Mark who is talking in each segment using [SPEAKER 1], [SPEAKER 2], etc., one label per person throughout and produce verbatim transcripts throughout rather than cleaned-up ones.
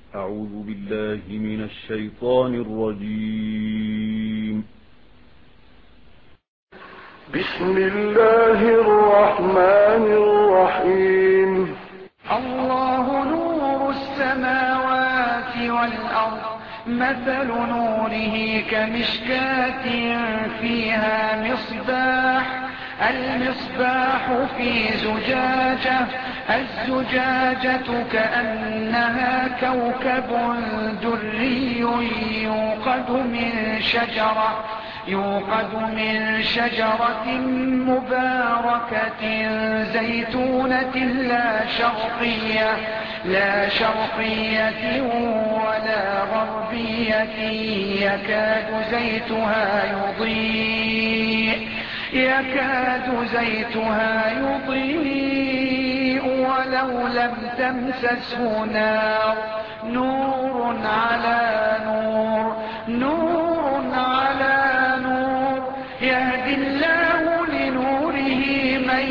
[SPEAKER 1] أعوذ بالله من الشيطان الرجيم.
[SPEAKER 2] بسم الله الرحمن الرحيم.
[SPEAKER 3] الله نور السماوات والأرض، مثل نوره كمشكاة فيها مصباح، المصباح في زجاجة، الزجاجة كأنها كوكب دري يوقد من شجرة يوقد من شجرة مباركة زيتونة لا شرقية لا شرقية ولا غربية، يكاد زيتها يضيء يكاد زيتها يضيء ولو لم تمسسه نار، نور على نور نور على نور، يهدي الله لنوره من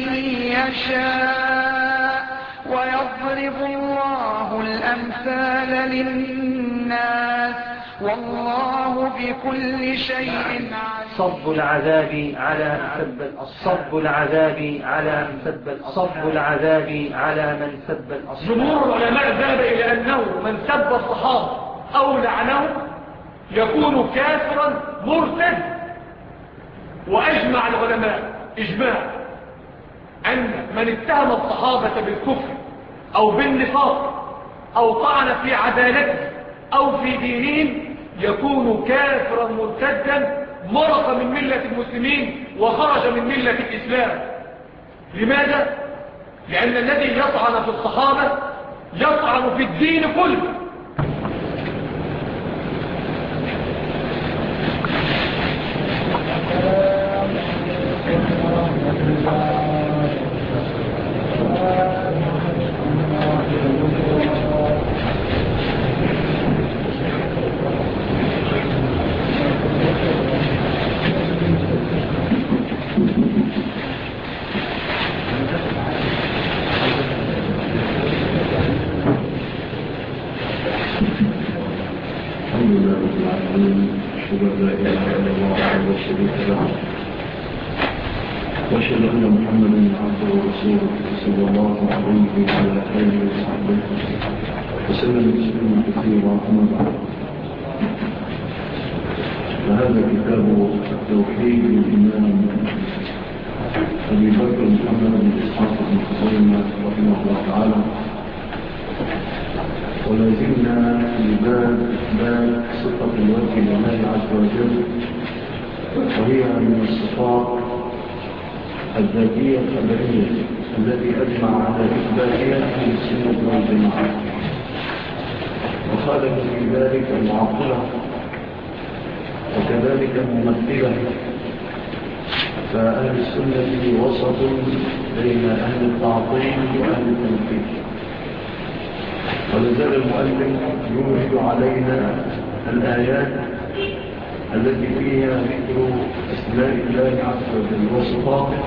[SPEAKER 3] يشاء، ويضرب الله الأمثال للناس، والله بكل شيء عليم.
[SPEAKER 4] صب العذاب على من صب العذاب على من سب صب العذاب على من سب الأصحاب.
[SPEAKER 5] جمهور العلماء ذهب إلى أنه من سب الصحابة أو لعنه يكون كافرا مرتد، وأجمع العلماء إجماع أن من اتهم الصحابة بالكفر أو بالنفاق أو طعن في عدالته أو في دينهم يكون كافرا مرتدا مرق من ملة المسلمين وخرج من ملة الإسلام. لماذا؟ لأن الذي يطعن في الصحابة يطعن في الدين كله.
[SPEAKER 2] واشهد ان محمدا عبده ورسوله صلى الله عليه وعلى اله وصحبه وسلم تسليما كثيرا. اما بعد، فهذا كتاب التوحيد للامام ابي بكر محمد بن اسحاق بن خزيمه رحمه الله تعالى، ولا زلنا في باب اثبات صفه الوجه لله عز وجل، وهي من الصفات الذاتية الخبرية التي أجمع على إثباتها في السنة والجماعة، وخالف في ذلك المعطلة وكذلك الممثلة. فأهل السنة وسط بين أهل التعطيل وأهل التنفيذ، ولازال المؤلف يورد علينا الآيات التي فيها ذكر أسماء الله عز وجل وصفاته،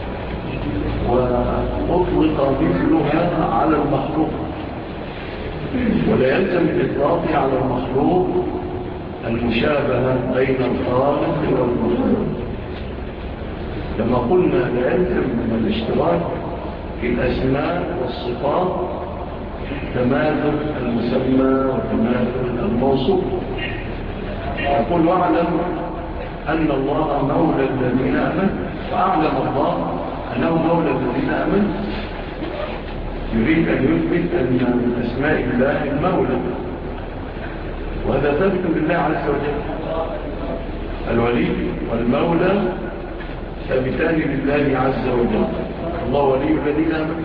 [SPEAKER 2] وأطلق مثلها على المخلوق، ولا يلزم الإطلاق على المخلوق المشابهة بين الخالق والمخلوق. كما قلنا لا يلزم من الاشتراك في الأسماء والصفات تماثل المسمى وتماثل الموصوف. يقول واعلم أن الله مولى الذين آمنوا، وأعلم الله أنه مولى الذين آمنوا. يريد أن يثبت أن من أسماء الله المولى، وهذا ثابت بالله عز وجل. الولي والمولى ثابتان لله عز وجل. الله ولي الذين آمنوا،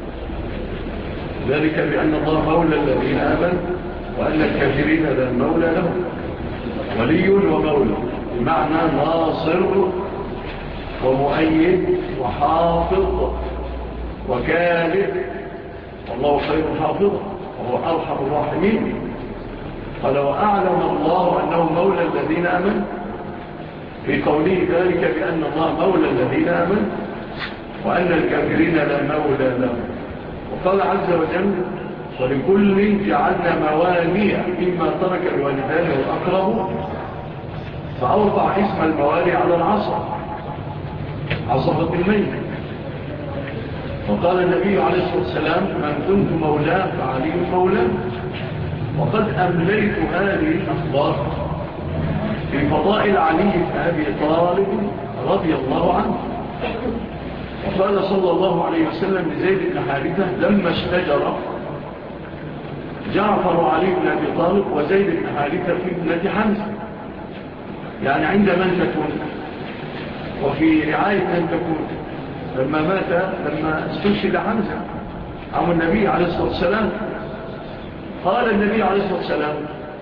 [SPEAKER 2] ذلك بأن الله مولى الذين آمنوا وأن الكافرين لا مولى لهم. ولي ومولى بمعنى ناصر ومؤيد وحافظ وكالب، والله خير حافظ وهو أرحم الراحمين. قال وأعلم الله أنه مولى الذين آمنوا في قوله ذلك بأن الله مولى الذين آمنوا وأن الكافرين لا مولى لهم. وقال عز وجل ولكل جعلنا موالي مما ترك الوالدان والأقرب، فأوقع اسم الموالي على العصر، عصبة الميت. وقال النبي عليه الصلاة والسلام: من كنت مولاه فعلي مولاه. وقد أمليت هذه الأخبار في فضائل علي بن أبي طالب رضي الله عنه. وقال صلى الله عليه وسلم لزيد بن حارثة لما اشتجر جعفر وعلي بن أبي طالب وزيد بن حارثة في ابنة حمزة، يعني عند من تكون وفي رعاية من تكون. لما مات، لما استشهد حمزة عم النبي عليه الصلاة والسلام، قال النبي عليه الصلاة والسلام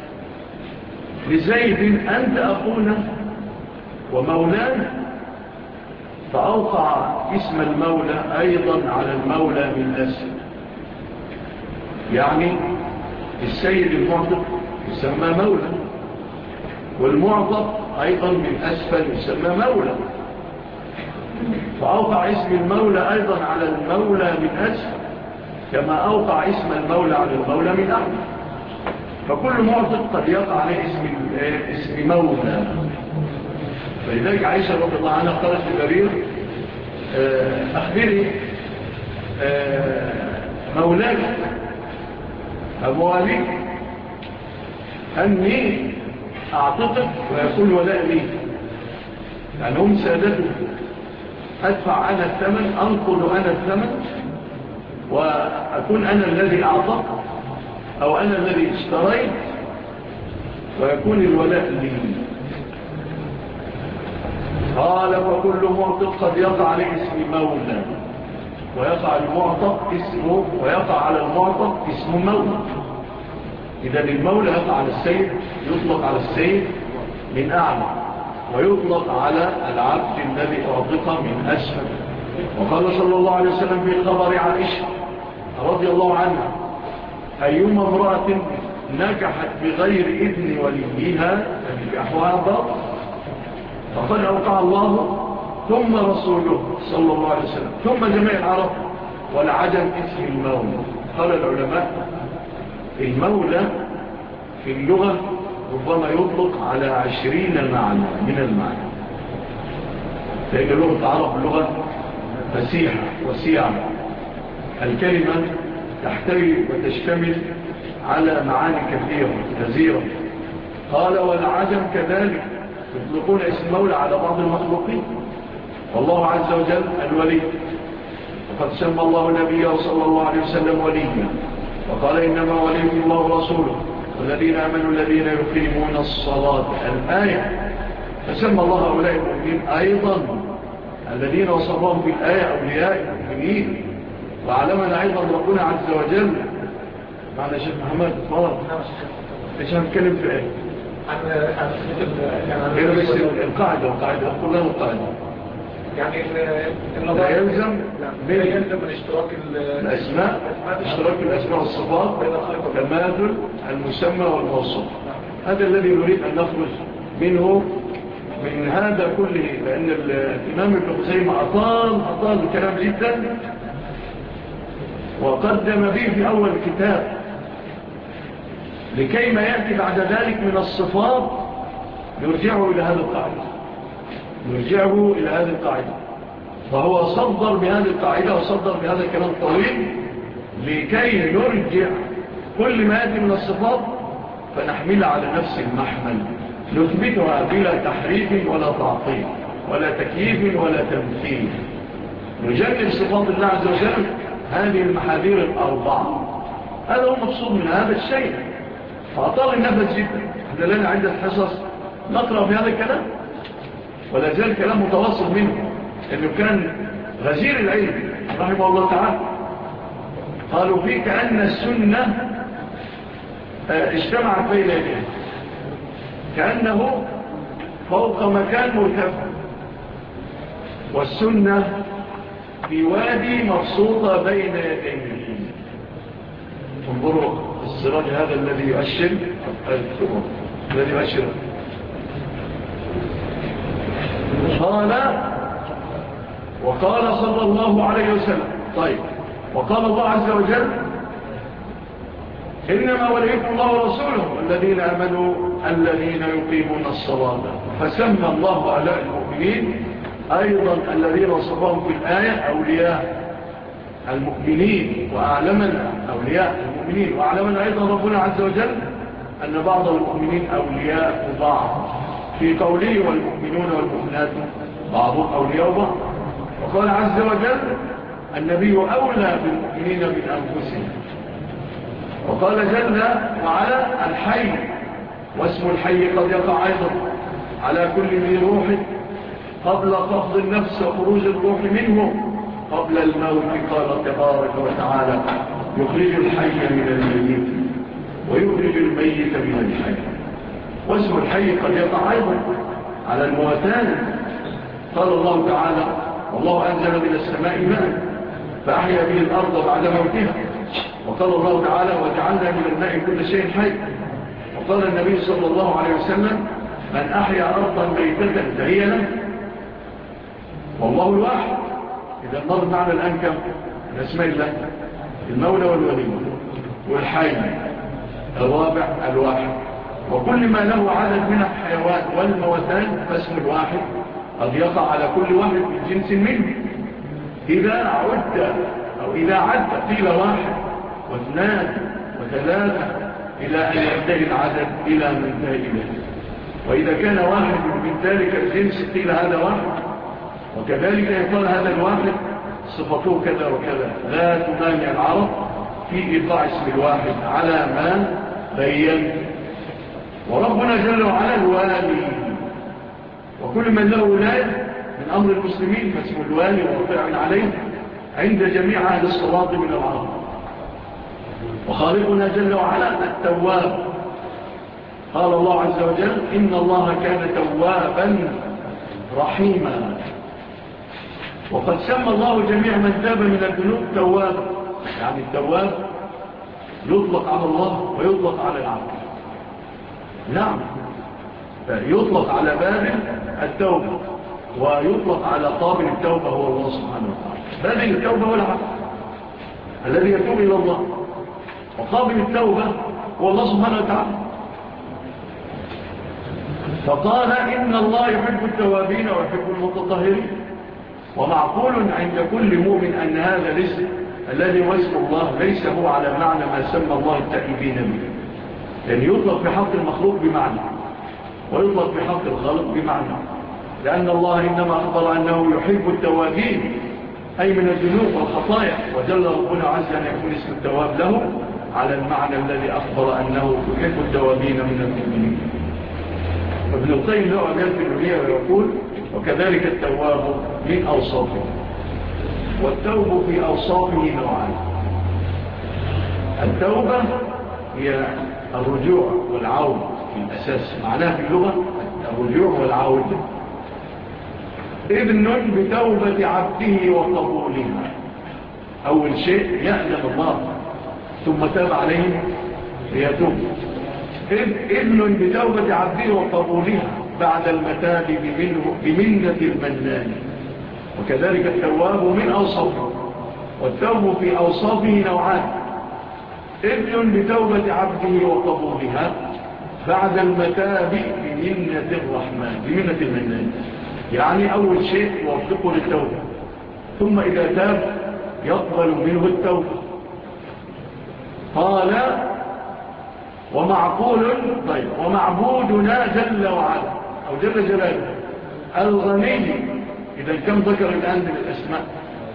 [SPEAKER 2] لزيد: أنت أخونا ومولانا. فأوقع اسم المولى أيضا على المولى من أسفل، يعني السيد المعتق يسمى مولى، والمعتق أيضا من أسفل يسمى مولى. فأوقع اسم المولى أيضا على المولى من أسفل، كما أوقع اسم المولى على المولى من أعلى. فكل معتق قد يقع عليه اسم, اسم مولى. فلذلك عائشة رضي الله عنها قالت لبرير: أخبري مولاك أموالي أني أعتقد ويكون ولاء لي، يعني هم سادته، أدفع أنا الثمن، أنقل أنا الثمن، وأكون أنا الذي أعتق أو أنا الذي اشتريت، ويكون الولاء لي. قال: وكل معتق قد يقع عليه اسم مولى، ويقع المعتق اسمه، ويقع على المعتق اسم مولى. إذا المولى يقع على السيد، يطلق على السيد من أعلى، ويطلق على العبد الذي أعتق من أسفل. وقال صلى الله عليه وسلم في خبر عائشة رضي الله عنها: أيما امرأة نكحت بغير إذن وليها فنكحها باطل، فقد أوقع الله ثم رسوله صلى الله عليه وسلم ثم جميع العرب والعجم اسم المولى. قال العلماء: المولى في اللغة ربما يطلق على عشرين معنى من المعنى، لأن لغة العرب لغة فسيحة وسيعة، الكلمة تحتوي وتشتمل على معاني كثيرة كثيرة. قال: والعجم كذلك يطلقون اسم مولى على بعض المخلوقين. والله عز وجل الولي، وقد سمى الله نبيه صلى الله عليه وسلم وليا، وقال: إنما وليكم الله ورسوله والذين آمنوا الذين يقيمون الصلاة، الآية. فسمى الله أولاء المؤمنين أيضا الذين وصفهم بالآية أولياء المؤمنين. وعلمنا أيضا ربنا عز وجل. معنا شيخ محمد فضل، إيش هنتكلم في آية عن بس القاعدة القاعدة كلها القاعدة، يعني لا يلزم لا يلزم من اشتراك الأسماء، اشتراك الأسماء والصفات، تماثل المسمى والموصوف. هذا الذي نريد أن نخرج منه من هذا كله، لأن الإمام ابن خزيمة أطال أطال الكلام جدا، وقدم به في أول الكتاب لكي ما يأتي بعد ذلك من الصفات يرجعه إلى هذا القاعدة يرجعه إلى هذه القاعدة. فهو صدر بهذه القاعدة وصدر بهذا الكلام الطويل لكي نرجع كل ما يأتي من الصفات فنحملها على نفس المحمل، نثبتها بلا تحريف ولا تعطيل ولا تكييف ولا تمثيل. نجنب صفات الله عز وجل هذه المحاذير الأربعة. هذا هو مقصود من هذا الشيء. فأطال النفس جدا. احنا لنا عدة حصص نقرأ في هذا الكلام، ولا زال كلام متواصل منه، انه كان غزير العلم رحمه الله تعالى. قالوا فيه كأن السنة اجتمعت بين يديه، كأنه فوق مكان مرتفع، والسنة في وادي مبسوطة بين يديه. انظروا السراج هذا الذي يؤشر الذي يؤشر قال وقال صلى الله عليه وسلم. طيب، وقال الله عز وجل إنما وليكم الله ورسوله الذين آمنوا الذين يقيمون الصلاة. فسمى الله على المؤمنين أيضا الذين وصفهم في الآية أولياء المؤمنين، وأعلمنا أولياء المؤمنين، وأعلمنا أيضا ربنا عز وجل أن بعض المؤمنين أولياء بعض في قوله والمؤمنون والمؤمنات بعضهم أولياء بعض. وقال عز وجل النبي أولى بالمؤمنين من أنفسهم. وقال جل وعلا الحي، واسم الحي قد يقع أيضا على كل ذي روح قبل قبض النفس وخروج الروح منه قبل الموت. قال تبارك وتعالى يخرج الحي من الميت ويخرج الميت من الحي. واسم الحي قد يقع أيضا على الموتان. قال الله تعالى والله أنزل من السماء ماء فأحيا به الأرض بعد موتها. وقال الله تعالى وجعلنا من الماء كل شيء حي. وقال النبي صلى الله عليه وسلم من أحيا أرضا ميتة فهي له. والله الواحد. إذا مر معنا الآن كم من اسماء الله؟ المولى والولي والحي الرابع الواحد. وكل ما له عدد من الحيوان والموتان فاسم الواحد قد يقع على كل واحد من جنس منه. إذا عد أو إذا عد قيل واحد واثنان وثلاثة إلى أن ينتهي العدد إلى منتهي إليه. وإذا كان واحد من ذلك الجنس قيل هذا واحد. وكذلك يقال هذا الواحد صفته كذا وكذا. لا تمانع العرب في إيقاع اسم الواحد على ما بين. وربنا جل وعلا الوالي، وكل من له ولاية من أمر المسلمين فاسم الوالي واقع عليه عند جميع أهل الصلاة من العرب. وخالقنا جل وعلا التواب. قال الله عز وجل إن الله كان توابا رحيما. وقد سمى الله جميع من تاب من الذنوب تواب. يعني التواب يطلق على الله ويطلق على العبد. نعم، يطلق على باب التوبة ويطلق على قابل التوبة هو الله سبحانه وتعالى. باب التوبة هو العبد الذي يتوب إلى الله، وقابل التوبة هو الله سبحانه وتعالى. فقال إن الله يحب التوابين ويحب المتطهرين. ومعقول عند كل مؤمن أن هذا الاسم الذي هو اسم الله ليس هو على معنى ما سمى الله التائبين به، لأن يطلق بحق المخلوق بمعنى ويطلق بحق الخالق بمعنى، لأن الله إنما أخبر أنه يحب التوابين أي من الذنوب والخطايا، وجل ربنا عز أن يكون اسم التواب له على المعنى الذي أخبر أنه يحب التوابين من المؤمنين. وابن القيم له أبيات في الأولية ويقول وكذلك التواب من أوصافه. والتوب في أوصافه نوعان. التوبة هي الرجوع والعود في الأساس، معناها في اللغة الرجوع والعود. إذن بتوبة عبده وقبولها. أول شيء يأذن الله ثم تاب عليه ليتوب. إذن بتوبة عبده وقبولها بعد المتاب بمنة المنان. وكذلك التواب من أوصافه. والتوب في أوصافه نوعان. إذن بتوبة عبده وقبولها بعد المتاب بمنة الرحمن بمنة المنان. يعني أول شيء يوفقه للتوبة، ثم إذا تاب يقبل منه التوبة. قال ومعقول طيب ومعبودنا جل وعلا أو جل جلاله الغني. إذا كم ذكر الآن من الأسماء؟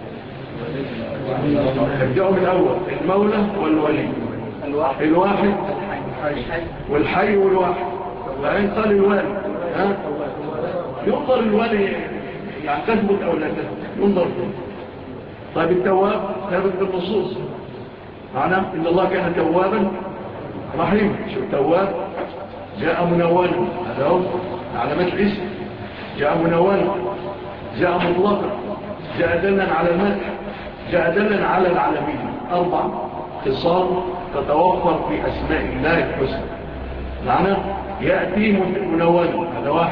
[SPEAKER 2] ابدأوا من الأول المولى والولي الواحد والحي والواحد. وعين قال الوالي ها؟ ينظر الوالي يعني تثبت أو لا تثبت ينظر فيه. طيب التواب ثابت بالنصوص، معناه إن الله كان توابا رحيم. شو التواب؟ جاء منوانا، هذا هو علامات الاسم. جاء منوانا، جاء مطلقا، جاء دلا على المدح، جاء دلا على العالمين. أربع خصال تتوفر في أسماء الله الحسنى. معناه يأتي منوانا، هذا واحد.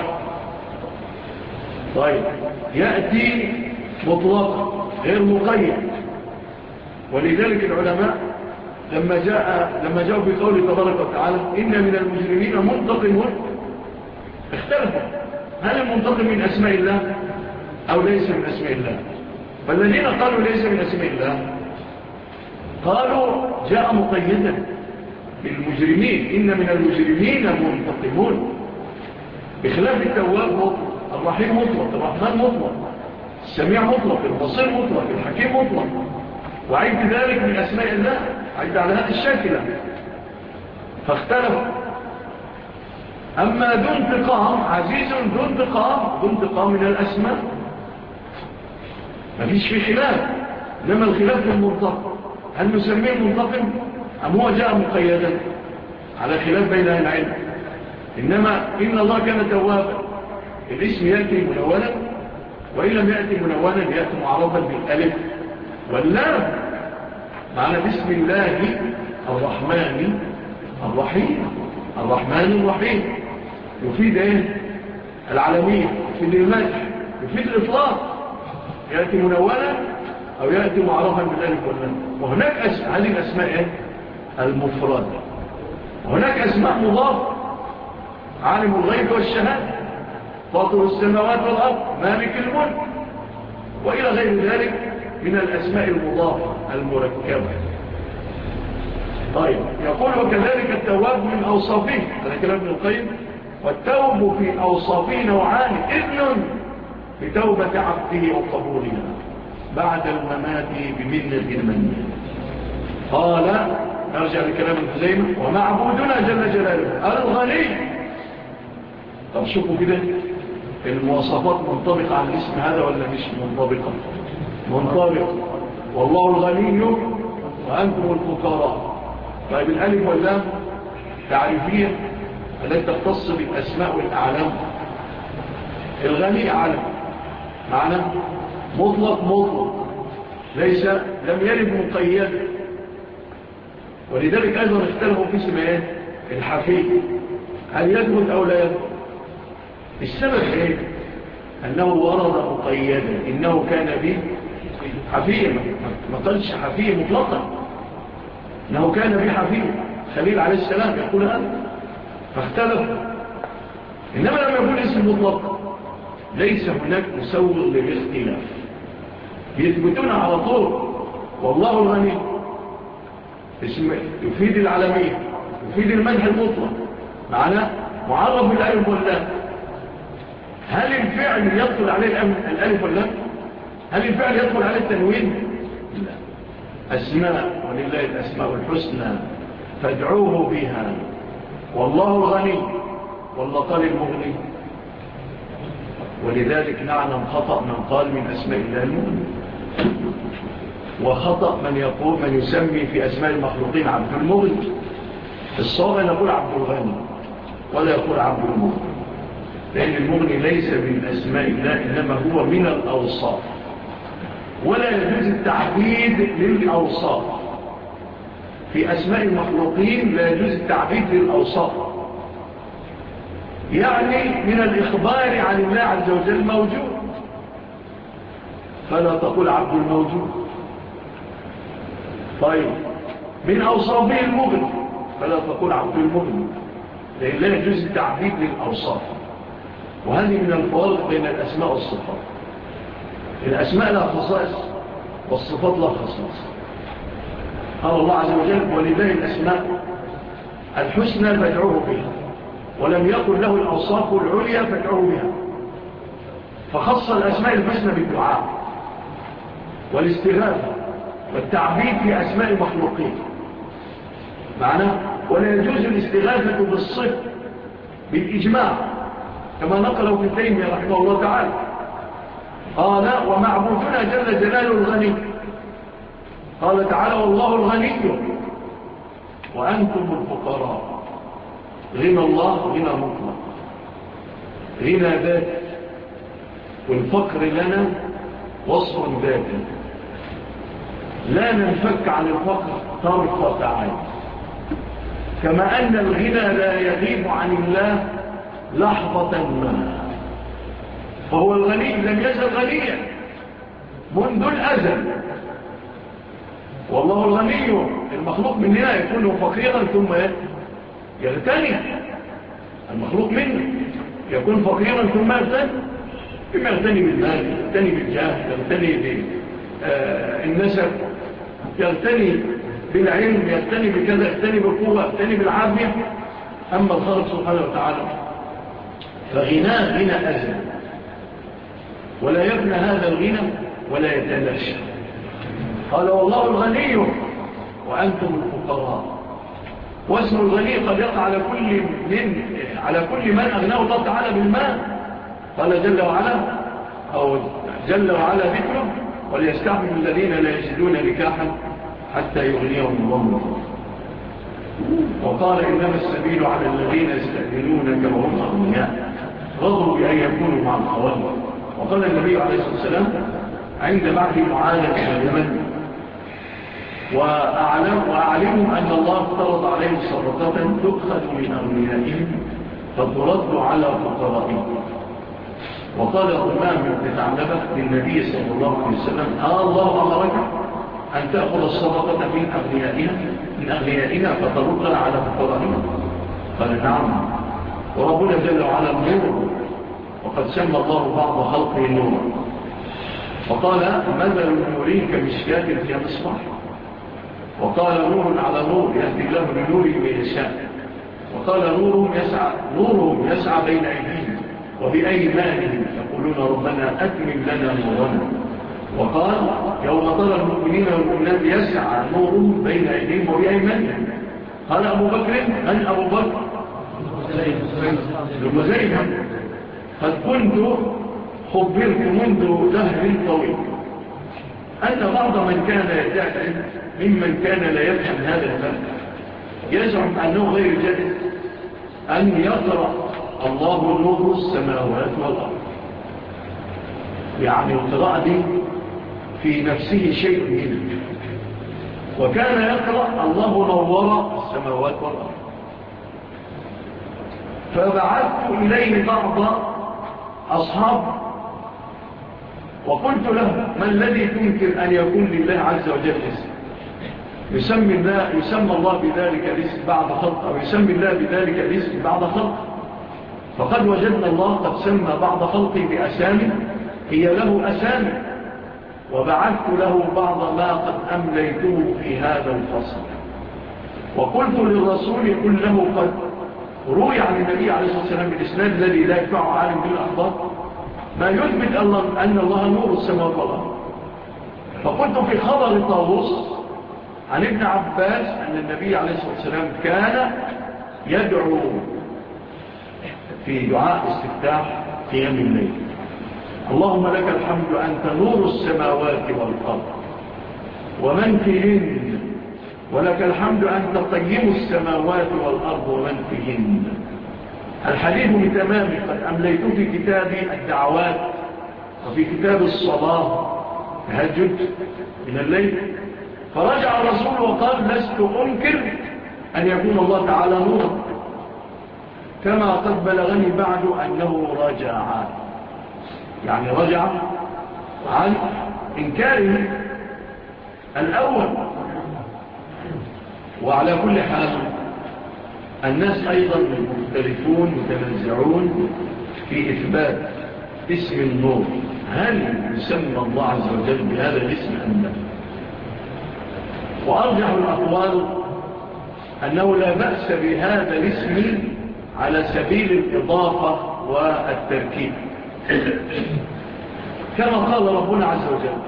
[SPEAKER 2] طيب يأتي مطلقا غير مقيد. ولذلك العلماء لما جاء لما جاءوا بقوله تبارك وتعالى إن من المجرمين منتقمون، اختلفوا هل المنتقم من أسماء الله أو ليس من أسماء الله؟ فالذين قالوا ليس من أسماء الله قالوا جاء مقيدا بالمجرمين، إن من المجرمين منتقمون، بخلاف التواب مطلق، الرحيم مطلق، الرحمن مطلق، السميع مطلق، البصير مطلق، الحكيم مطلق، وعيد ذلك من أسماء الله، عيد على هذا الشكل. فاختلفوا. أما ذو انتقام، عزيز ذو انتقام، ذو انتقام من الأسماء ما فيش في خلاف، لما الخلاف في المنتقم، هل نسميه المنتقم أم هو جاء مقيدا؟ على خلاف بين أهل العلم. إنما إن الله كان توابا، الاسم يأتي منونا، وإن لم يأتي منونا يأتي معرضا بالألف واللام، معنى بسم الله الرحمن الرحيم، الرحمن الرحيم يفيد إيه؟ العالمية، يفيد المدح، يفيد الإطلاق، يأتي منونا أو يأتي معرفا بالألف واللام. وهناك أسماء، هذه الأسماء إيه؟ المفردة. وهناك أسماء مضافة، عالم الغيب والشهادة، فاطر السماوات والأرض، مالك الملك، وإلى غير ذلك من الأسماء المضافة المركبة. طيب، يقول وكذلك التواب من أوصافه، هذا كلام ابن القيم، والتوب في أوصافه نوعان، إذن بتوبة عبده وقبولها بعد الممات بمنة المنية. قال نرجع لكلام الخزيمة ومعبودنا جل جلاله الغني. طب شوفوا كده المواصفات منطبقة على الاسم هذا ولا مش منطبقة؟ منطبقة. والله الغني وأنتم الفقراء. طيب الألف واللام تعريفية التي تختص بالأسماء والأعلام. الغني أعلم معنى مطلق مطلق، ليس لم يرد مقيد. ولذلك أيضا اختلفوا في اسمه الحفي، هل يثبت أو لا يثبت؟ السبب ايه؟ أنه ورد مقيدا، إنه كان به حفية، ما قالش حفية مطلقا، إنه كان به حفية. خليل عليه السلام يقول هذا، فاختلفوا. إنما لما يقول اسم مطلق ليس هناك مسوغ للاختلاف، يثبتون على طول. والله الغني اسم يفيد العالمية، يفيد المدح المطلق، معناه معرف بالألف واللام. هل الفعل يدخل عليه الألف واللام؟ هل الفعل يدخل عليه التنوين؟ لا. أسماء، ولله الأسماء الحسنى فادعوه بها. والله الغني، والله قال المغني. ولذلك نعلم خطأ من قال من أسماء الله المغني، وخطأ من يقول من يسمي في أسماء المخلوقين عبد المغني. الصواب أن يقول عبد الغني ولا يقول عبد المغني، لأن المغني ليس من أسماء الله، إنما هو من الأوصاف، ولا يجوز التعبيد للأوصاف. في أسماء المخلوقين لا يجوز التعبيد للأوصاف، يعني من الإخبار عن الله عز وجل موجود، فلا تقول عبد الموجود. طيب من أوصافه المغني، فلا تقول عبد المغني، لأن لا يجوز التعبيد للأوصاف. وهذه من الفوارق بين الأسماء والصفات. الأسماء لها خصائص والصفات لها خصائص. قال الله عز وجل ولله الأسماء الحسنى فادعوه بها، ولم يقل له الأوصاف العليا فادعوه بها، فخص الأسماء الحسنى بالدعاء والاستغاثة والتعبيد في أسماء المخلوقين. معناه ولا يجوز الاستغاثة بالصفة بالإجماع، كما نقله ابن تيمية رحمه الله تعالى. قال ومعبودنا جل جلاله الغني. قال تعالى والله الغني وأنتم الفقراء. غنى الله غنى مطلق، غنى ذات، والفقر لنا وصف ذاتي، لا ننفك عن الفقر طرفة عين، كما أن الغنى لا يغيب عن الله لحظة ما. فهو الغني لم يزل غنيا منذ الأزل، والله الغني المخلوق مننا يكون فقيرا ثم يغتني، المخلوق منه يكون فقيرا ثم يغتني، ثم يغتني بالمال، يغتني بالجاه، يغتني بالنسب، يغتني بالعلم، يغتني بكذا، يغتني بالقوة، يغتني بالعافية. أما الخالق سبحانه وتعالى فغناه غنى أزل، ولا يبنى هذا الغنى ولا يتلاشى. قال والله الغني وأنتم الفقراء. واسم الغني قد يقع على كل من على كل من أغناه الله تعالى بالمال. قال جل وعلا أو جل وعلا ذكره وليستعمل الذين لا يجدون نكاحا حتى يغنيهم الله من فضله. وقال إنما السبيل على الذين يستأذنونك وهم أغنياء رضوا بأن يكونوا مع الخوالف. وقال النبي عليه الصلاة والسلام عند بعث معاذ إلى اليمن وأعلم وأعلموا أن الله افترض عليهم صدقة تؤخذ من أغنيائهم فترد على فقرائهم. وقال غلام بن ثعلبة للنبي صلى الله عليه وسلم آه الله أمرك أن تأخذ الصدقة من أغنيائنا من أغنيائنا فتردها على فقرائنا؟ قال نعم. وربنا جل وعلا النور، وقد سمى الله بعض خلقه نورا. وقال مثل النورين كمشكاة في مصباح. وقال نور على نور يهدي الله لنوره من يشاء. وقال نورهم يسعى نورهم يسعى بين أيديهم وبأيمانهم يقولون ربنا أتمم لنا نورنا. وقال يوم ترى المؤمنين والمؤمنات يسعى نورهم بين أيديهم وبأيمانهم. قال أبو بكر من أبو بكر؟ المزيد. قد كنت خبرت منذ دهر طويل أن بعض من كان يدعي ممن كان لا يفهم هذا الفهم يزعم أنه غير جائز أن يقرأ الله نور السماوات والأرض. يعني القراءة دي في نفسه شيء منه، وكان يقرأ الله نور السماوات والأرض. فبعثت إليه بعض أصحاب وقلت له ما الذي تنكر أن يكون لله عز وجل اسم يسمي الله, يسمى الله بذلك الاسم بعد خلق، أو يسمي الله بذلك الاسم بعد خلق؟ فقد وجدنا الله قد سمى بعض خلقه بأسامي هي له أسامي، وبعثت له بعض ما قد أمليته في هذا الفصل. وقلت للرسول يقول له قد روي عن النبي عليه الصلاة والسلام بالإسلام الذي لا يدفعه عالم بالأخبار ما يثبت أن الله نور السماوات والأرض. فقلت في خبر طاووس عن ابن عباس أن النبي عليه الصلاة والسلام كان يدعو في دعاء استفتاح قيام الليل اللهم لك الحمد أنت نور السماوات والأرض ومن فيهن، ولك الحمد أنت قيم السماوات والأرض ومن فيهن. الحديث بتمامه قد أمليت في كتاب الدعوات وفي كتاب الصلاة تهجد من الليل. فرجع الرسول وقال لست أنكر أن يكون الله تعالى نورا، كما قد بلغني بعد أنه رجع، يعني رجع عن إنكاره الأول. وعلى كل حال الناس أيضا مختلفون متنزعون في إثبات اسم النور، هل يسمى الله عز وجل بهذا الاسم أم لا؟ وأرجح الأقوال أنه لا بأس بهذا الاسم على سبيل الإضافة والتركيب، كما قال ربنا عز وجل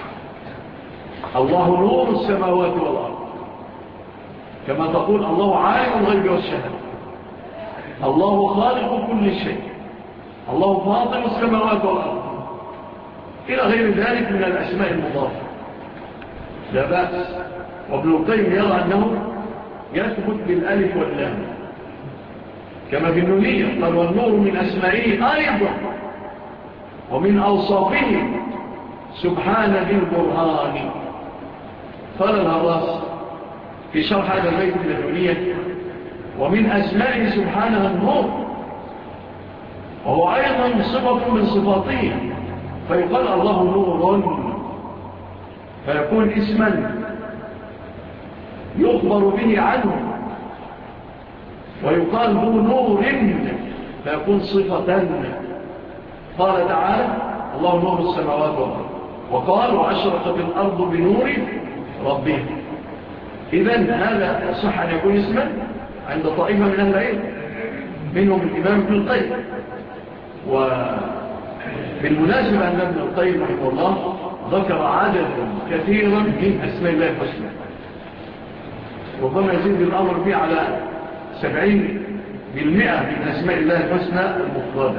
[SPEAKER 2] الله نور السماوات والأرض، كما تقول الله عالم الغيب والشهادة، الله خالق كل شيء، الله فاطر السماوات والأرض، إلى غير ذلك من الأسماء المضافة، لا بأس. وابن القيم يرى أنه يثبت بالألف واللام كما في النونية، قال والنور من أسمائه أيضا ومن أوصافه سبحان ذي البرهان. قال الهراس في شرح هذا البيت من النونية ومن أسمائه سبحانه النور، وهو أيضا صفة من صفاته، فيقال الله نور فيكون اسما ويخبر به عنه ويقال ذو نور فيكون صفة. قال تعالى الله نور السماوات والأرض وقال وأشرقت الأرض بنور ربها. إذن هذا صح أن يكون اسما عند طائفة من أهل العلم منهم الإمام ابن القيم. وبالمناسبة أن ابن القيم رحمه الله ذكر عدد كثيرا من أسماء الله الحسنى، ربما يزيد الأمر فيه على سبعين بالمئة من أسماء الله الحسنى المفردة.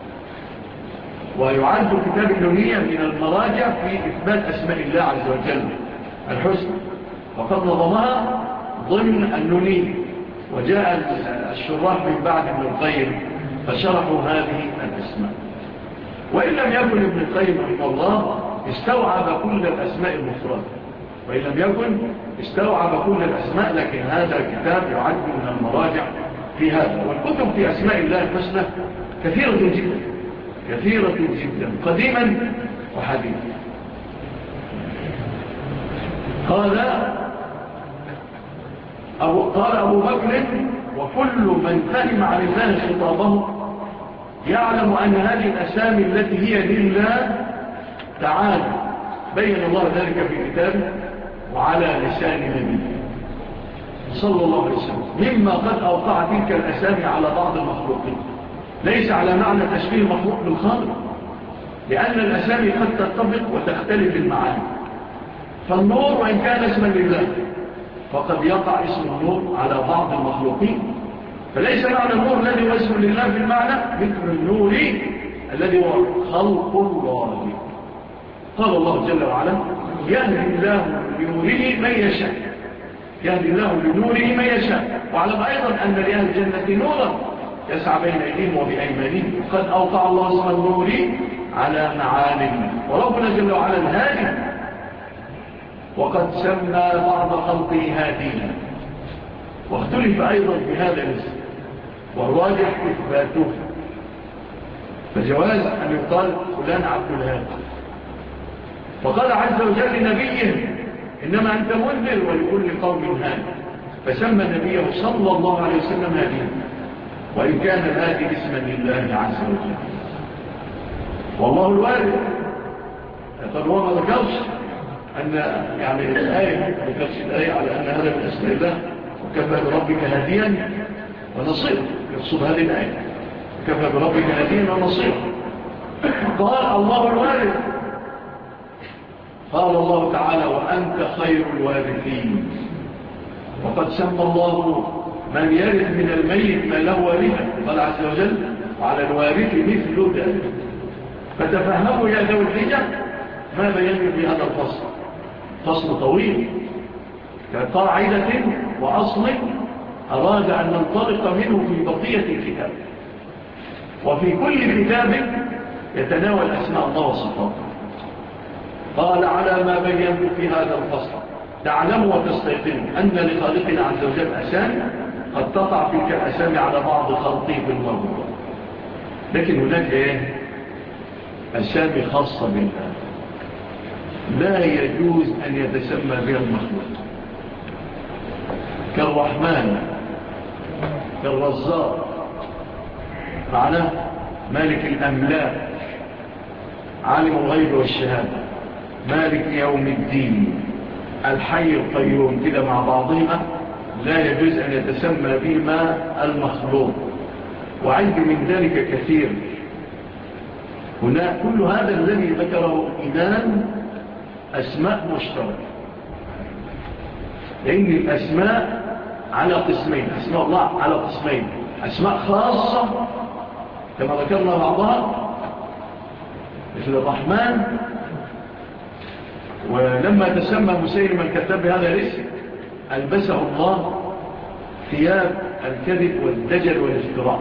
[SPEAKER 2] ويعد كتاب النونية من المراجع في إثبات أسماء الله عز وجل الحسنى، وقد نظمها ضمن النونية، وجاء الشراح من بعد ابن القيم فشرحوا هذه الأسماء. وإن لم يكن ابن القيم رحمه الله استوعب كل الأسماء المفردة، وإن لم يكن استوعب كل الأسماء، لكن هذا الكتاب يعد من المراجع في هذا. والكتب في أسماء الله الحسنى كثيرة جدا كثيرة جدا قديما وحديثا. قال أبو, قال أبو بكر وكل من فهم عن الله خطابه يعلم أن هذه الأسامي التي هي لله تعالى بين الله ذلك في كتابه وعلى لسان نبيه صلى الله عليه وسلم، مما قد أوقع تلك الأسامي على بعض المخلوقين، ليس على معنى تشبيه المخلوق بالخالق، لأن الأسامي قد تتفق وتختلف المعاني. فالنور وإن كان اسما لله فقد يقع اسم النور على بعض المخلوقين، فليس معنى النور الذي هو اسم لله في المعنى مثل النور الذي هو خلق الله. قال الله جل وعلا يهدي الله لنوره من يشاء، يهدي الله لنوره من يشاء. وعلم أيضا أن لأهل الجنة نورا يسعى بين أيديهم وبأيمانهم، قد أوقع الله اسم النور على معاني. وربنا جل وعلا الهادي، وقد سمى بعض خلقه هادينا، واختلف أيضا بهذا الاسم، والراجح إثباته، فجواز أن يقال فلان عبد الهادي. فقال عز وجل لنبيه إنما أنت منذر ولكل قوم هادي، فسمى نبيه صلى الله عليه وسلم هاديا، وإن كان الهادي اسما لله عز وجل. والله الوارد قد هو ما ذكرش أن يعني الآية ما ذكرش الآية على أن هذا من اسم الله، وكفى بربك هاديا ونصيرا، يقصد هذه الآية كفى بربك هاديا ونصيرا. قال الله الوارث، قال الله تعالى وأنت خير الوارثين. وقد سمى الله من يرث من الميت ما له وارثا، قال عز وجل وعلى الوارث مثل ذلك. فتفهموا يا ذوي الحجة ما بينوا في هذا الفصل، فصل طويل كقاعدة وأصل أراد أن ننطلق منه في بقية الكتاب. وفي كل كتاب يتناول أسماء الله وصفاته. قال على ما بينت في هذا الفصل تعلموا وتستيقنوا أن لخالقنا عز وجل أسامي قد تقع تلك الأسامي على بعض خلقه في الموضوع، لكن هناك إيه؟ أسامي خاصة بالله لا يجوز أن يتسمى بها المخلوق، كالرحمن، كالرزاق، معناه مالك الأملاك، عالم الغيب والشهادة، مالك يوم الدين، الحي القيوم، كده مع بعضهما لا يجوز أن يتسمى بهما المخلوق. وعند من ذلك كثير. هنا كل هذا الذي ذكره الإمام أسماء مشتركة، لأن الأسماء على قسمين، أسماء الله على قسمين، أسماء خاصة كما ذكرنا بعضها مثل الرحمن، ولما تسمى مسيلم الكذاب بهذا الاسم ألبسه الله ثياب الكذب والدجل والافتراء،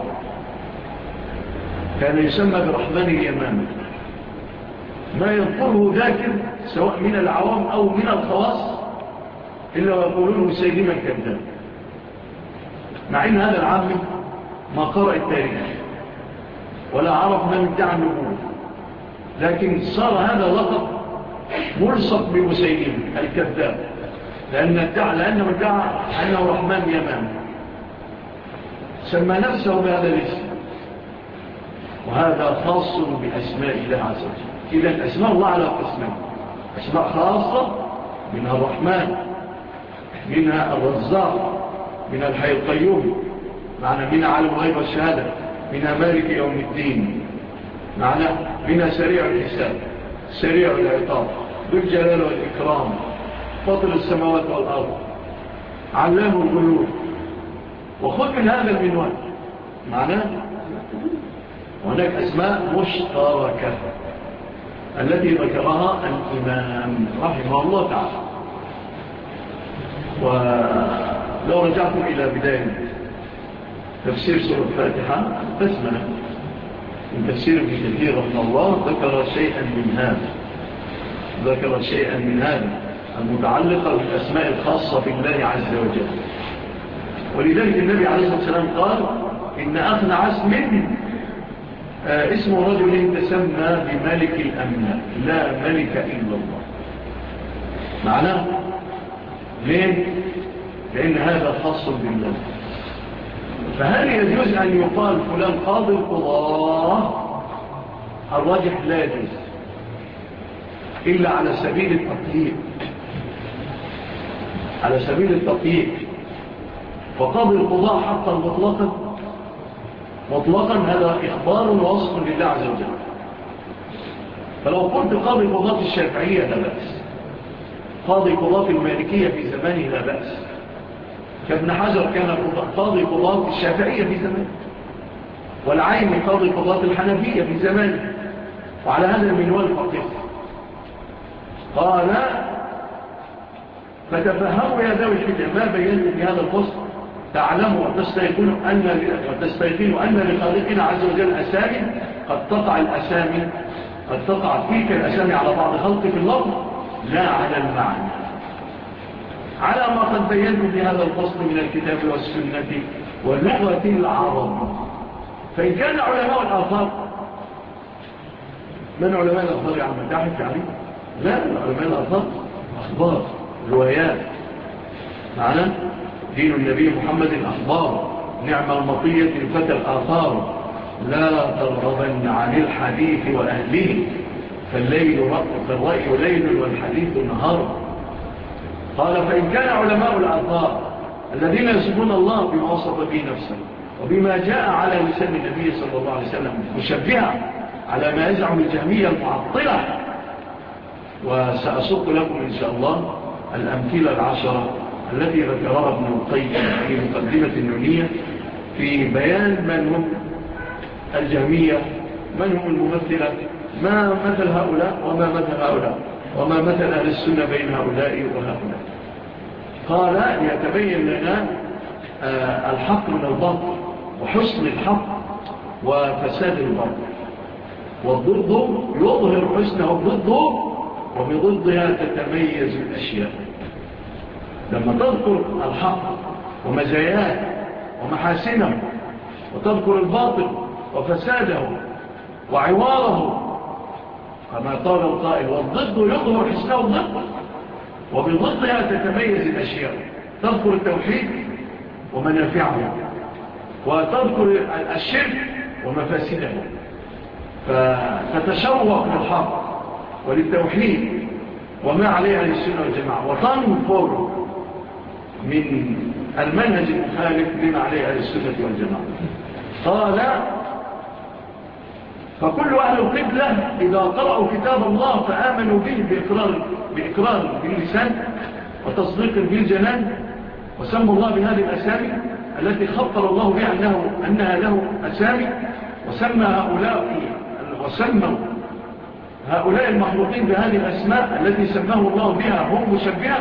[SPEAKER 2] كان يسمى برحمن اليمامة. ما يذكره ذاكر سواء من العوام أو من الخواص إلا ويقولون مسيلم الكذاب، مع إن هذا العام ما قرأ التاريخ ولا عرف من ادعى النبوة، لكن صار هذا لقب ملصق بمسيلم الكذاب. لأن ادعى لأنه ادعى أنه رحمن يمان، سمى نفسه بهذا الاسم، وهذا خاص بأسماء الله عز وجل. إذن أسماء الله على قسمين: أسماء خاصة منها الرحمن، منها الرزاق، منها الحي القيوم، معنى منها عالم الغيب والشهادة، منها مالك يوم الدين، معنى منها سريع الحساب، سريع العقاب، ذو الجلال والإكرام، فاطر السماوات والأرض، علام الغيوب. وخذ من هذا المنوال معناه هناك أسماء مشتركة التي ذكرها الإمام رحمه الله تعالى. ولو رجعتم إلى بداية تفسير سورة الفاتحة بسمنا من تفسير ابن كثير رحمه الله ذكر شيئا من هذا ذكر شيئا من هذا المتعلقة بالأسماء الخاصة بالله عز وجل. ولذلك النبي عليه الصلاة والسلام قال: إن أخنع اسم آه اسم رجل تسمى بملك الأملاك لا ملك إلا الله. معناه ليه؟ لأن هذا خاص بالله. فهل يجوز أن يقال فلان قاضي القضاء؟ الراجح لا يجوز إلا على سبيل التطهير، على سبيل التطهير. فقاضي القضاء حقا مطلقا مطلقا هذا إخبار ووصف لله عز وجل. فلو قلت قاضي قضاة الشافعية لا بأس، قاضي قضاة المالكية في زمانه لا بأس، كابن حجر كان قاضي قضاة الشافعية في زمانه، والعين قاضي قضاة الحنفية في زمانه، وعلى هذا المنوال فقط قال: فتفهموا يا ذوي الحجة ما بينت في هذا الفصل، تعلموا وتستيقنوا أن وتستيقنوا أن لخالقنا عز وجل أسامي قد تقع الأسامي قد تقع تلك الأسامي على بعض خلق في اللفظ لا على المعنى، على ما قد بينت في هذا الفصل من الكتاب والسنة واللغة العرب. فإن كان علماء الآثار، من علماء الآثار يا عم تحت يعني؟ لا، علماء الآثار أخبار روايات، معنى دين النبي محمد الأخبار، نعم المطية الفتى الآثار، لا ترغبن عن الحديث وأهله، فالليل فالرأي ليل والحديث نهار. قال: فإن كان علماء الآثار الذين يصفون الله بما وصف به نفسه وبما جاء على لسان النبي صلى الله عليه وسلم مشبهة على ما يزعم الجهمية المعطلة، وسأسوق لكم إن شاء الله الأمثلة العشرة التي ذكرها ابن القيم في مقدمة النونية في بيان من هم الجهمية، من هم الممثلة، ما مثل هؤلاء وما مثل هؤلاء، وما مثل أهل السنة بين هؤلاء وهؤلاء. قال: يتبين لنا آه الحق من الباطل، وحسن الحق وفساد الباطل، والضد يظهر حسنه الضد، وبضدها تتميز الأشياء. لما تذكر الحق ومزاياه ومحاسنه، وتذكر الباطل وفساده وعواره، كما قال القائل: والضد يظهر حسنه الضد، وبضدها تتميز الأشياء. تذكر التوحيد ومنافعه، وتذكر الشرك ومفاسده، فتتشوق للحق وللتوحيد وما عليه أهل السنة والجماعة، وتنفر من المنهج المخالف لما عليه أهل السنة والجماعة. قال: فكل أهل القبلة إذا قرأوا كتاب الله فآمنوا به بإقرار, بإقرار باللسان وتصديق بالجنان، وسموا الله بهذه الأسامي التي خطر الله بها أنه أنها له أسامي، وسمى هؤلاء وسموا هؤلاء المخلوقين بهذه الأسماء التي سماه الله بها هم مشبهة،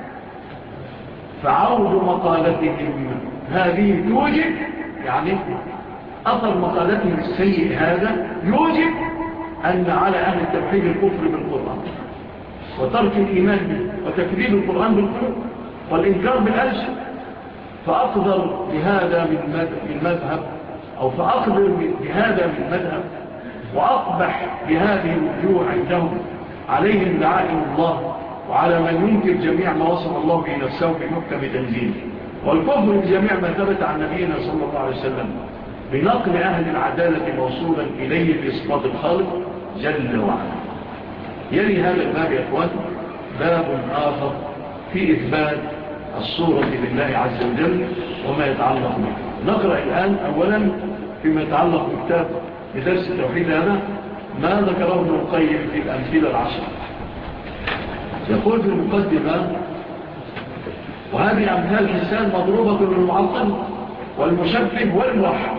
[SPEAKER 2] فعود مقالتهم هذه توجب، يعني أثر مقالتهم السيء هذا يوجب أن على أهل التوحيد الكفر بالقرآن، وترك الإيمان به، وتكذيب القرآن بالقلوب، والإنكار بالألسن. فأقدر بهذا من مذهب أو فأقدر بهذا من مذهب، وأقبح بهذه الوجوه عندهم عليهم لعائم الله وعلى من ينكر جميع ما وصف الله به نفسه في محكم تنزيله، والكفر بجميع ما ثبت عن نبينا صلى الله عليه وسلم بنقل أهل العدالة موصولا إليه في إسقاط الخالق جل وعلا. يلي هذا الباب يا أخوان باب آخر في إثبات الصورة لله عز وجل وما يتعلق به. نقرأ الآن أولا فيما يتعلق بكتاب بدرس التوحيد هذا ما ذكره ابن القيم في الأمثلة العشر. يقول في المقدمة: وهذه أمثال حسان مضروبة للمعطل والمشبه والموحد،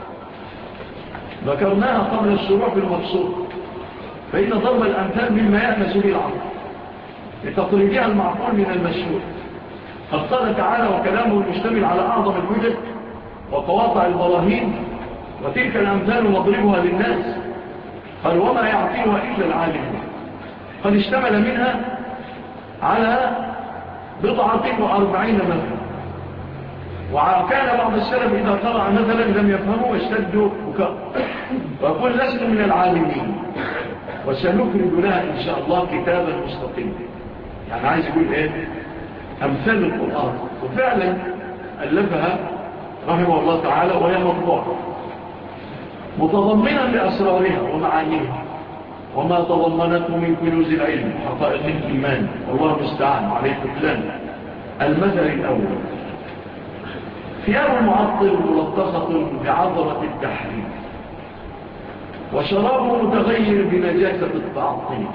[SPEAKER 2] ذكرناها قبل الشروع في المقصود، فإن ضرب الأمثال مما يأنس به العقل لتقريبها المعقول من المشهور. قد قال تعالى: وكلامه المشتمل على أعظم الحجج وقواطع البراهين، وتلك الأمثال نضربها للناس. قال: وما يعقلها إلا العالم. قد اشتمل منها على بضعة وأربعين مثلا، وكان بعض السلف إذا قرأ مثلا لم يفهموا واشتدوا بكاء، ويقول: لست من العالمين. وسنفرد لها إن شاء الله كتابا مستقيما. يعني عايز يقول إيه؟ أمثال القرآن، وفعلا ألفها رحمه الله تعالى، وهي مطبوعة متضمنا لأسرارها ومعانيها وما تضمنته من كنوز العلم وحقائق الإيمان، والله المستعان عليه الكتلان. المثل الأول: ثياب المعطل ملطخة بعضرة التحريم، وشرابه متغير بنجاسة التعطيل،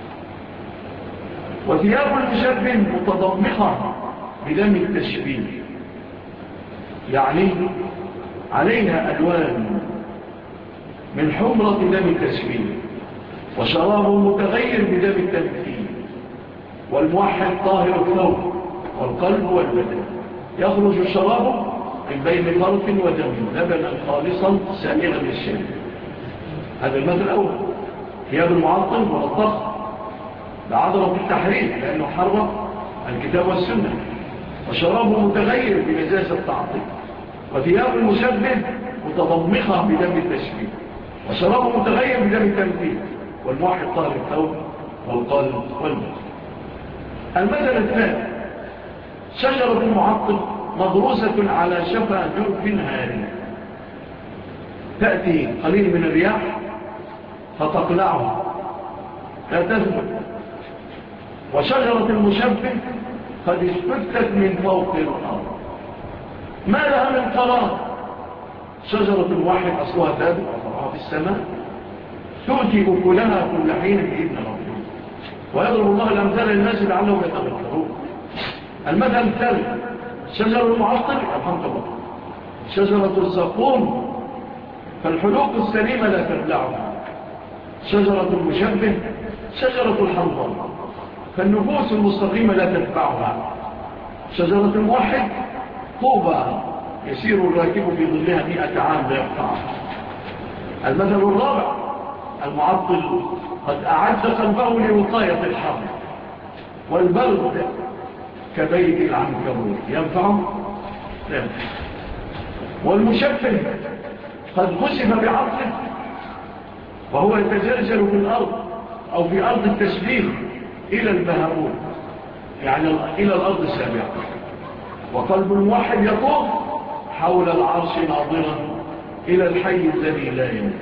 [SPEAKER 2] وثياب المشبه متضمخة بدم التشبيه، يعني عليها ألوان من حمرة دم التشبيه، وشرابه متغير بدم التمثيل. والموحد طاهر الثوب والقلب والبدن، يخرج الشراب من بين فرق ودم لبنا خالصا سائغا للشرب. هذا المثل الأول. ثياب المعطل ملطخ بعضرة التحريم لأنه حرم الكتاب والسنة، وشرابه متغير بنجاسة التعطيل. وثياب المشبه متضمخة بدم التشبيه، وشرابه متغير بدم التمثيل. والموحد طاهر الثوب والقلب والبدن. المثل الثاني: شجرة المعطل مغروسة على شفا جرف هاري، تأتي قليل من الرياح فتقلعه لا تثبت. وشجرة المشبه قد اشتدت من فوق الأرض، ما لها من قرار. شجرة الواحد أصلها ثابت وفرعها في السماء، تؤتي أكلها كل حين بإذن ربها، ويضرب الله الأمثال للناس لعلهم يتذكرون. المثل الثالث: شجر المعطل الحمد لله شجرة الزقوم، فالحلوق السليمة لا تبلعها. شجرة المشبه شجرة الحنظل، فالنفوس المستقيمة لا تتبعها. شجرة الموحد طوبى، يسير الراكب في ظلها مئة عام لا يقطعها. المثل الرابع: المعطل قد أعد قلبه لوقاية الحر والبرد كبيت العنكبوت، ينفعه؟ لا. والمشبه قد خسف بعقله وهو يتجلجل في الأرض أو في أرض التشبيه إلى البهموت، يعني إلى الأرض السابعة. وقلب الموحد يطوف حول العرش ناظرا إلى الحي الذي لا يموت.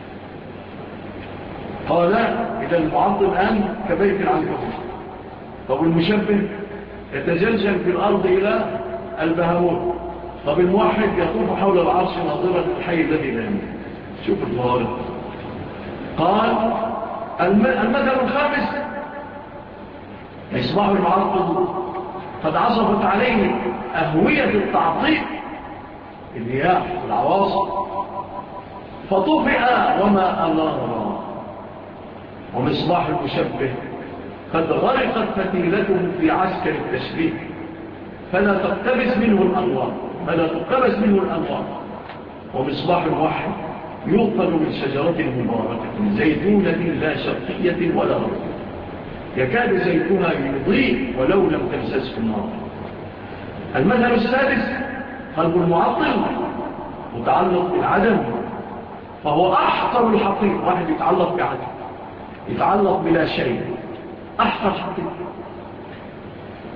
[SPEAKER 2] قال: إذا المعطل الآن كبيت العنكبوت. طب المشبه يتجلجل في الأرض إلى البهموت. طب الموحد يطوف حول العرش ناظرا إلى الحي الذي لا يموت. شوف الظاهر. قال: المثل الخامس: مصباح المعطل قد عصفت عليه أهوية التعطيل، الرياح والعواصف، فطفئ وما أنار. ومصباح المشبه قد غرقت فتيلته في عسكر التشبيه، فلا تقتبس منه الأنوار فلا تقتبس منه الأنوار. ومصباح الموحد يوقد من شجرة مباركة زيتونة لا شرقية ولا غربية، يكاد زيتها يضيء ولو لم تمسسه النار. المثل السادس: قلب المعطل متعلق بالعدم، فهو أحقر الحقيقة. واحد يتعلق بعدم، يتعلق بلا شيء، أحقر حقيقة.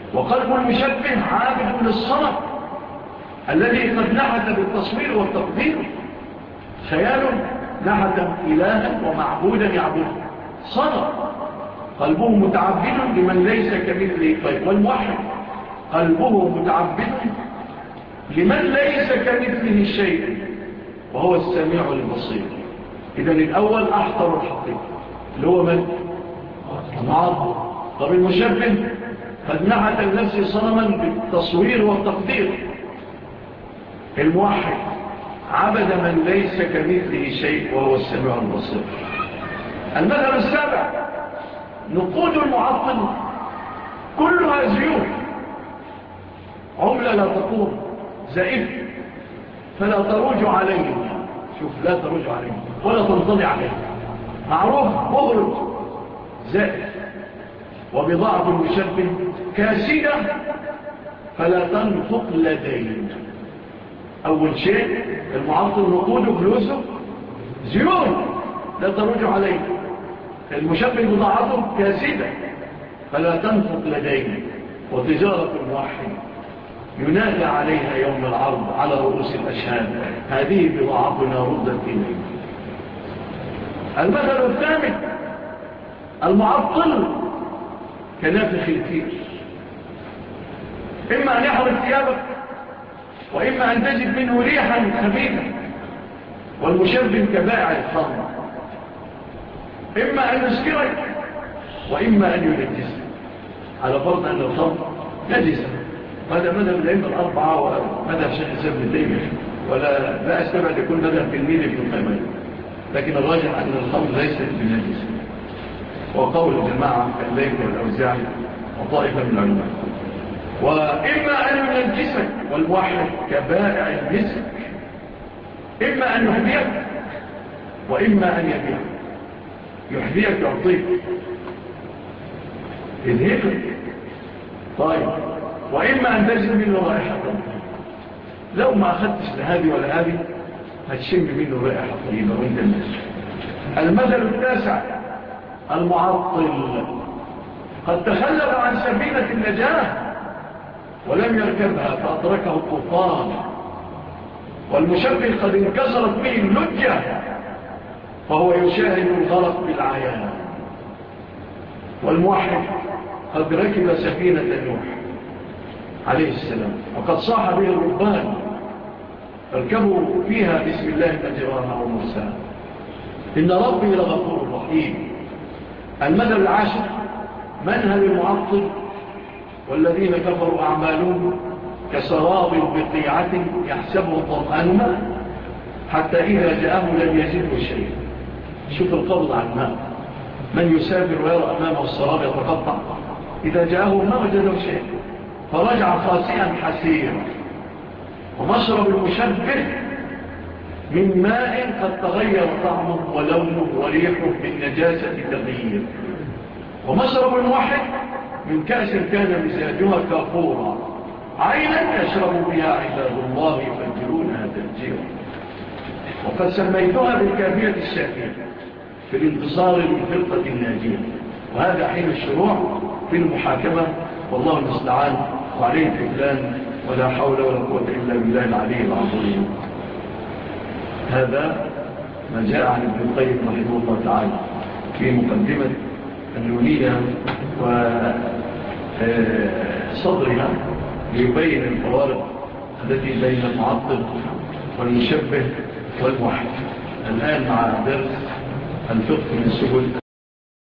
[SPEAKER 2] وقلب المشبه عابد للصنم الذي قد نحت بالتصوير والتقدير، خيال نحت إلها ومعبودا يعبده، صنم قلبه متعبد لمن ليس كمثله طيب. والموحد قلبه متعبد لمن ليس كمثله شيء وهو السميع البصير. إذن الأول أحضر الحقيقة اللي هو من؟ المعظم. طب المشبه قد نحت النفس صنما بالتصوير والتقدير. الموحد عبد من ليس كمثله شيء وهو السميع البصير. المثل السابع نقود المعطل كلها زيوت، عملة لا تقوم، زائف فلا تروج عليه، شوف لا تروج عليه ولا تنتضي عليه، معروف مغرب زائف. وبضاعة المشبه كاسدة فلا تنفق لديه. أول شيء المعطل نقوده فلوسه زيوت لا تروج عليه. المشبه بضاعته كاسدة فلا تنفق لديه. وتجارة الموحد ينادى عليها يوم العرض على رؤوس الأشهاد، هذه بضاعتنا ردت إليه. المثل الثامن المعطل كنافخ الكير، إما أن يحرق ثيابك وإما أن تجد منه ريحا خبيثة. والمشبه كبائع الخمر، إما أن يسكرك وإما أن ينجسك، على فرض أن الخمر نجسة. هذا مذهب الأئمة الأربعة ومذهب شيخ الإسلام ابن تيمية، ولا لا أستبعد يكون مذهب تلميذ ابن القيم، لكن الراجح أن الخمر ليست بنجسة، وقول الجماعة كالليث والأوزاعي وطائفة من العلماء. وإما أن ينجسك، والموحد كبائع المسك، إما أن يحذيك وإما أن يبيعك. يحذيك يعطيك يذهبك طيب، وإما أن تجد منه رائحة طيبة. لو ما أخذتش لهذه ولا هذه هتشم منه رائحة طيبة وانت الناس. المثل التاسع المعطل قد تخلف عن سفينة النجاة ولم يركبها فأدركه الطوفان. والمشبه قد انكسرت به اللجة فهو يشاهد الغرق بالعيان. والموحد قد ركب سفينة نوح عليه السلام وقد صاح به الرهبان اركبوا فيها بسم الله مجراها ومرساها إن ربي لغفور رحيم. المثل العاشر منهل المعطل والذين كفروا أعمالهم كسراب بقيعة يحسبه الظمآن ماء حتى إذا جاءه لم يجده شيء. شوف القبض عن الماء، من يسافر ويرى أمامه السراب يتقطع، إذا جاءه ما وجده شيء فرجع خاسئا حسيرا. ومشرب المشبه من ماء قد تغير طعمه ولونه وريحه بالنجاسة تغيير. ومشرب الموحد من كأس كان مزاجها كافورا عينا يشرب بها عباد الله يفجرونها تفجيرا. وقد سميتها بالكافية الشافية في الانتصار للفرقة الناجية. وهذا حين الشروع في المحاكمة، والله المستعان وعليه الكفلان، ولا حول ولا قوة إلا بالله العلي العظيم. هذا ما جاء عن ابن القيم رحمه الله تعالى في مقدمة النونية وصدرها ليبين الفوارق التي بين المعطل والمشبه والموحد. الآن مع درس الفقه من سبل